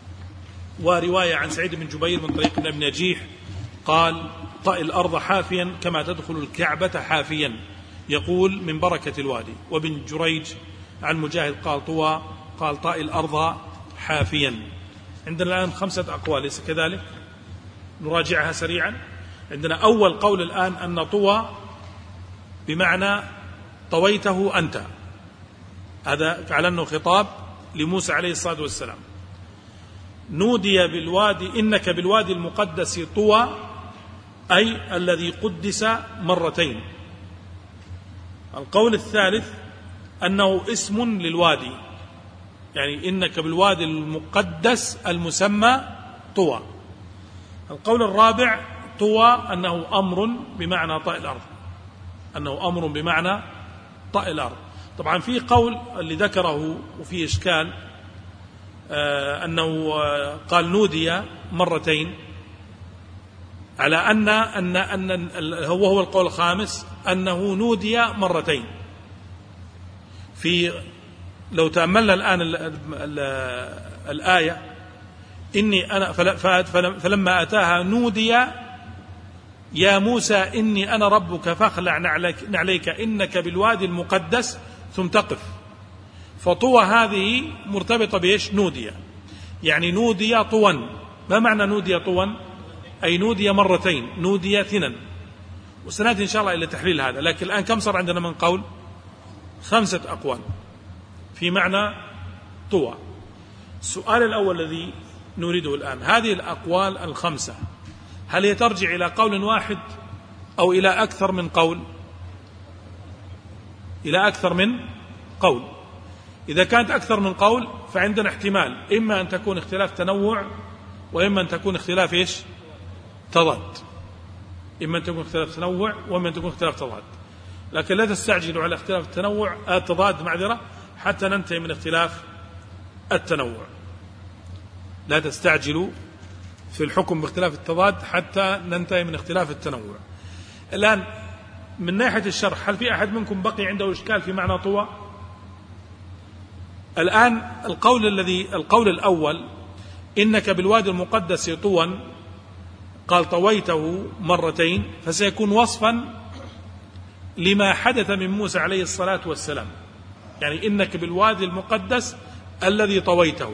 ورواية عن سعيد بن جبير من طريق ابن نجيح قال طأ الأرض حافيا كما تدخل الكعبة حافيا، يقول من بركة الوادي. وابن جريج عن مجاهد قال طوى قال طأ الأرض حافيا. عندنا الآن خمسة أقوال، ليس كذلك؟ نراجعها سريعا. عندنا أول قول الآن أن طوى بمعنى طويته أنت، هذا على أنه خطاب لموسى عليه الصلاة والسلام. نودي بالوادي إنك بالوادي المقدس طوى، أي الذي قدس مرتين. القول الثالث أنه اسم للوادي، يعني إنك بالوادي المقدس المسمى طوى. القول الرابع طوى أنه أمر بمعنى طأ الأرض، أنه أمر بمعنى طأ الأرض. طبعا في قول اللي ذكره وفي إشكال آه أنه آه قال نودي مرتين، على أن أن أن هو هو القول الخامس أنه نودي مرتين. في لو تأملنا الآن ال ال ال الآية إني أنا فلما أتاها نودي يا موسى إني أنا ربك فاخلع نعليك إنك بالوادي المقدس، ثم تقف. فطوى هذه مرتبطة بإيش؟ نودي، يعني نودي طوى. ما معنى نودي طوى؟ أي نودي مرتين، نودي ثنا. وسنأتي إن شاء الله إلى تحليل هذا. لكن الآن كم صار عندنا من قول؟ خمسة أقوال في معنى طوى. السؤال الأول الذي نريده الآن، هذه الأقوال الخمسة هل هي ترجع إلى قول واحد أو إلى أكثر من قول؟ إلى أكثر من قول. إذا كانت أكثر من قول فعندنا احتمال، إما أن تكون اختلاف تنوع، وإما أن تكون اختلاف إيش؟ تضاد. إما أن تكون اختلاف تنوع، وإما أن تكون اختلاف تضاد. لكن لا تستعجلوا على اختلاف التنوع التضاد معذرة حتى ننتهي من اختلاف التنوع. لا تستعجلوا في الحكم باختلاف التضاد حتى ننتهي من اختلاف التنوع. الآن من ناحية الشرح، هل في أحد منكم بقي عنده إشكال في معنى طوى؟ الآن القول الذي القول الأول إنك بالوادي المقدس طوى، قال طويته مرتين، فسيكون وصفا لما حدث من موسى عليه الصلاة والسلام، يعني إنك بالوادي المقدس الذي طويته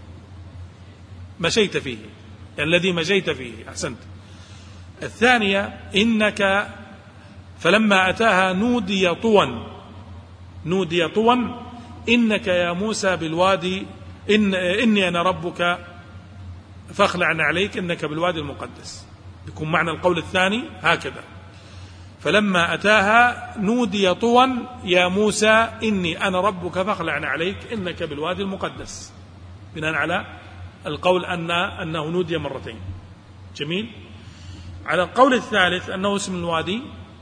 مشيت فيه، يعني الذي مشيت فيه. أحسنت. الثانية إنك فلما أتاها نودي طوى، نودي طوى إنك يا موسى بالوادي إن إني أنا ربك فاخلع عليك إنك بالوادي المقدس، يكون معنى القول الثاني هكذا. فلما أتاها نودي طوى يا موسى إني أنا ربك فاخلع عليك إنك بالوادي المقدس، بناء على القول أن أنه نودي مرتين. جميل. على القول الثالث أنه اسم الوادي،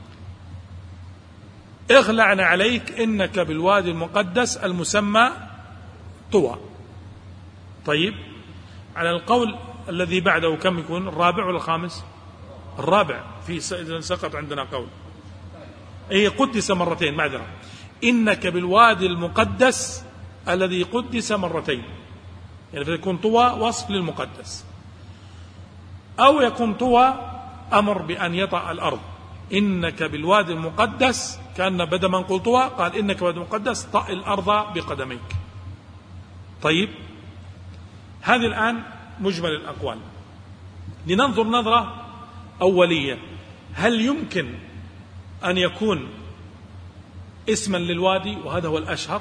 اخلع عليك إنك بالوادي المقدس المسمى طوى. طيب، على القول الذي بعده كم يكون؟ الرابع ولا الخامس؟ الرابع. في سقط عندنا قول أي قدس مرتين، معذرة، إنك بالوادي المقدس الذي قدس مرتين، يعني فيكون طوى وصف للمقدس، أو يكون طوى أمر بأن يطأ الأرض. إنك بالوادي المقدس، كأن بدل ما نقول طوى قال إنك بالوادي المقدس طأ الأرض بقدميك. طيب، هذه الآن مجمل الأقوال. لننظر نظرة أولية، هل يمكن أن يكون اسما للوادي؟ وهذا هو الأشهر.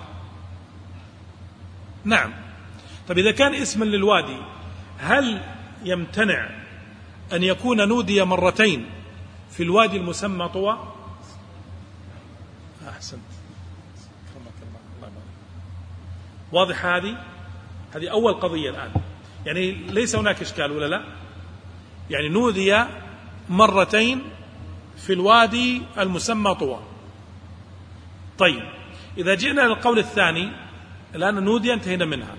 نعم. طيب، إذا كان اسما للوادي، هل يمتنع أن يكون نودي مرتين في الوادي المسمى طوى؟ أحسنت. واضح؟ هذه هذه أول قضية الآن، يعني ليس هناك إشكال ولا لا؟ يعني نودي مرتين في الوادي المسمى طوى. طيب، إذا جئنا للقول الثاني، الآن نودي انتهينا منها،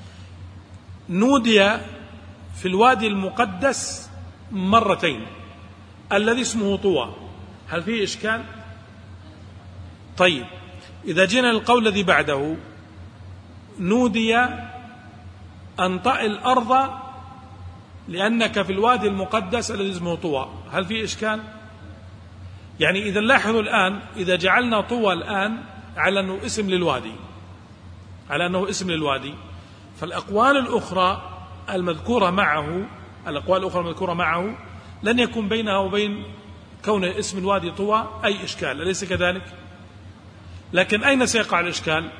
نودي في الوادي المقدس مرتين الذي اسمه طوى، هل فيه إشكال؟ طيب، إذا جئنا للقول الذي بعده، نودي أن طأ الأرض لأنك في الوادي المقدس الذي اسمه طوى، هل فيه إشكال؟ يعني إذا لاحظوا الآن، إذا جعلنا طوى الآن على أنه اسم للوادي، على أنه اسم للوادي، فالأقوال الأخرى المذكورة معه، الأقوال الأخرى المذكورة معه لن يكون بينها وبين كون اسم الوادي طوى أي إشكال، أليس كذلك؟ لكن أين سيقع الإشكال؟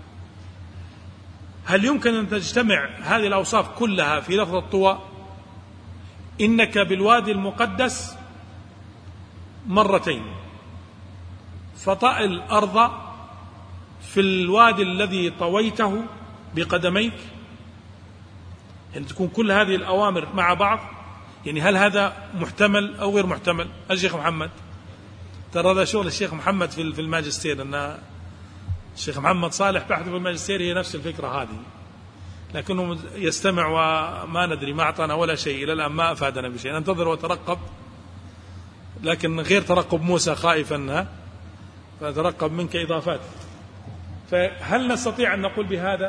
هل يمكن أن تجتمع هذه الأوصاف كلها في لفظ الطوى؟ إنك بالوادي المقدس مرتين فطأ الأرض في الوادي الذي طويته بقدميك، يعني تكون كل هذه الأوامر مع بعض، يعني هل هذا محتمل أو غير محتمل؟ الشيخ محمد، ترى هذا شغل الشيخ محمد في الماجستير، أن الشيخ محمد صالح بحثه في الماجستير هي نفس الفكرة هذه، لكنه يستمع وما ندري، ما أعطانا ولا شيء إلى الآن، ما أفادنا بشيء، ننتظر وترقب، لكن غير ترقب موسى خائفا فترقب منك إضافات. فهل نستطيع أن نقول بهذا؟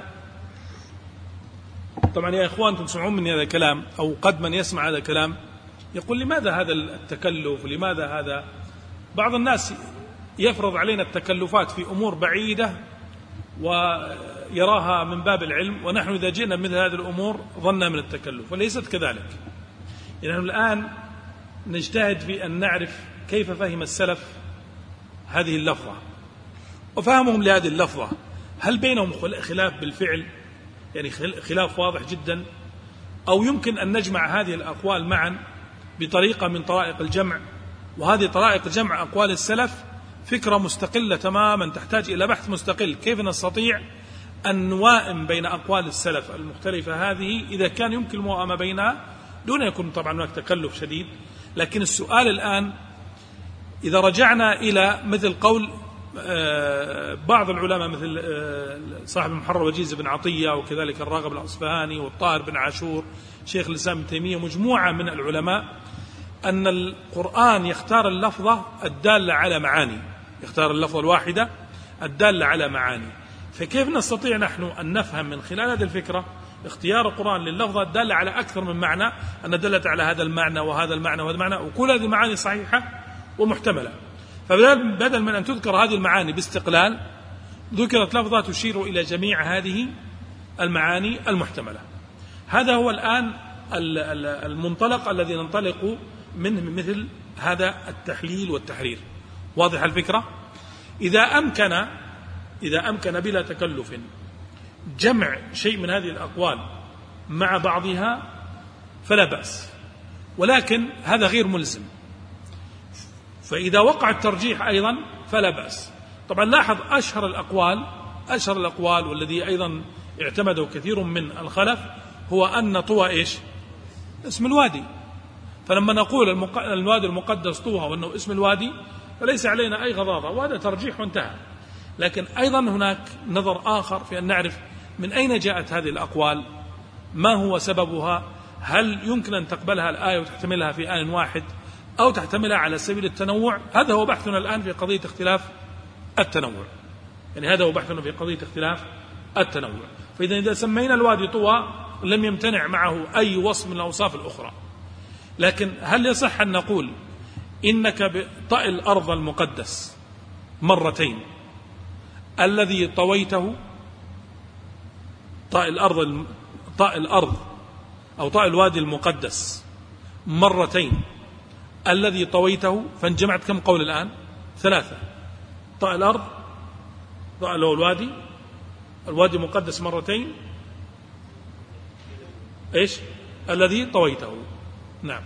طبعا يا إخوان تسمعون مني هذا الكلام، أو قد من يسمع هذا الكلام يقول لماذا هذا التكلف، لماذا هذا؟ بعض الناس يفرض علينا التكلفات في أمور بعيدة ويراها من باب العلم، ونحن إذا جئنا مثل هذه الأمور ظننا من التكلف، وليست كذلك. يعني الآن نجتهد في أن نعرف كيف فهم السلف هذه اللفظة وفهمهم لهذه اللفظة، هل بينهم خلاف بالفعل، يعني خلاف واضح جدا، أو يمكن أن نجمع هذه الأقوال معا بطريقة من طرائق الجمع، وهذه طرائق جمع أقوال السلف فكرة مستقلة تماما تحتاج إلى بحث مستقل. كيف نستطيع أن نوائم بين أقوال السلف المختلفة هذه إذا كان يمكن الموائمة بينها دون يكون طبعا هناك تكلف شديد؟ لكن السؤال الآن، إذا رجعنا إلى مثل قول بعض العلماء مثل صاحب المحرر وجيز بن عطية، وكذلك الراغب الأصفهاني والطاهر بن عاشور، شيخ الإسلام ابن تيمية، مجموعة من العلماء، أن القرآن يختار اللفظة الدالة على معاني، يختار اللفظة الواحدة الدالة على معاني. فكيف نستطيع نحن أن نفهم من خلال هذه الفكرة اختيار القرآن لللفظة الدالة على أكثر من معنى، أن دلت على هذا المعنى وهذا المعنى وهذا المعنى، وكل هذه المعاني صحيحة ومحتملة، فبدل من أن تذكر هذه المعاني باستقلال ذكرت لفظة تشير إلى جميع هذه المعاني المحتملة. هذا هو الآن المنطلق الذي ننطلق منه من مثل هذا التحليل والتحرير. واضح الفكرة؟ إذا أمكن إذا أمكن بلا تكلف جمع شيء من هذه الأقوال مع بعضها فلا بأس، ولكن هذا غير ملزم. فإذا وقع الترجيح أيضا فلا بأس. طبعا لاحظ أشهر الأقوال أشهر الأقوال والذي أيضا اعتمده كثير من الخلف هو أن طوى إيش؟ اسم الوادي. فلما نقول المق... الوادي المقدس طوى وأنه اسم الوادي فليس علينا أي غضاضة، وهذا ترجيح وانتهى. لكن أيضا هناك نظر آخر في أن نعرف من أين جاءت هذه الأقوال، ما هو سببها، هل يمكن أن تقبلها الآية وتحتملها في آن واحد أو تحتملها على سبيل التنوع. هذا هو بحثنا الآن في قضية اختلاف التنوع، يعني هذا هو بحثنا في قضية اختلاف التنوع. فإذا إذا سمينا الوادي طوى لم يمتنع معه أي وصف من الأوصاف الأخرى. لكن هل يصح أن نقول إنك بطأ الأرض المقدس مرتين الذي طويته، طأ الأرض طأ الأرض أو طأ الوادي المقدس مرتين الذي طويته، فانجمعت كم قول الآن؟ ثلاثة. طأ الأرض، طأ له الوادي، الوادي مقدس مرتين، إيش؟ الذي طويته. نعم.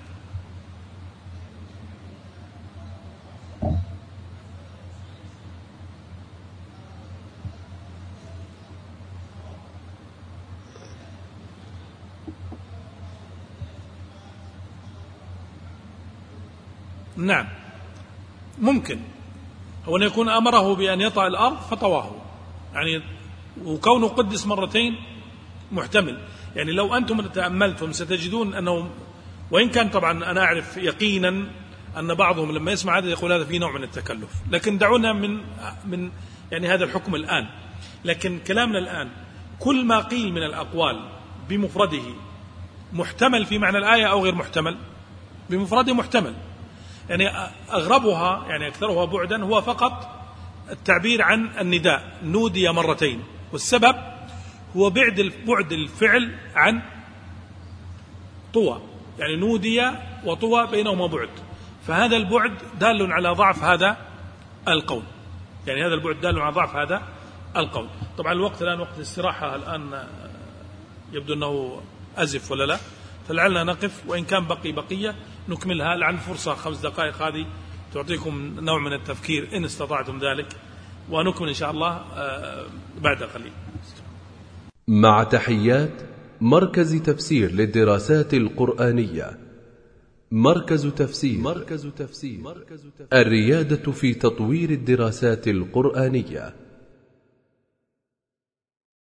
نعم ممكن هو أن يكون أمره بأن يطأ الأرض فطواه، يعني وكونه قدس مرتين محتمل. يعني لو أنتم تأملتم ستجدون أنه وإن كان طبعا أنا أعرف يقينا أن بعضهم لما يسمع هذا يقول هذا فيه نوع من التكلف، لكن دعونا من من يعني هذا الحكم الآن. لكن كلامنا الآن كل ما قيل من الأقوال بمفرده محتمل في معنى الآية أو غير محتمل؟ بمفرده محتمل. يعني أغربها يعني أكثرها بعدا هو فقط التعبير عن النداء، نودي مرتين، والسبب هو بعد بعد الفعل عن طوى، يعني نودي وطوى بينهما بعد، فهذا البعد دال على ضعف هذا القول، يعني هذا البعد دال على ضعف هذا القول. طبعا الوقت الآن وقت الاستراحة، الآن يبدو أنه أزف ولا لا، فلعلنا نقف، وإن كان بقي بقية نكملها، لعل فرصة خمس دقائق هذه تعطيكم نوع من التفكير إن استطعتم ذلك، ونكمل إن شاء الله بعد قليل. مع تحيات مركز تفسير للدراسات القرآنية. مركز تفسير. مركز تفسير. الريادة في تطوير الدراسات القرآنية.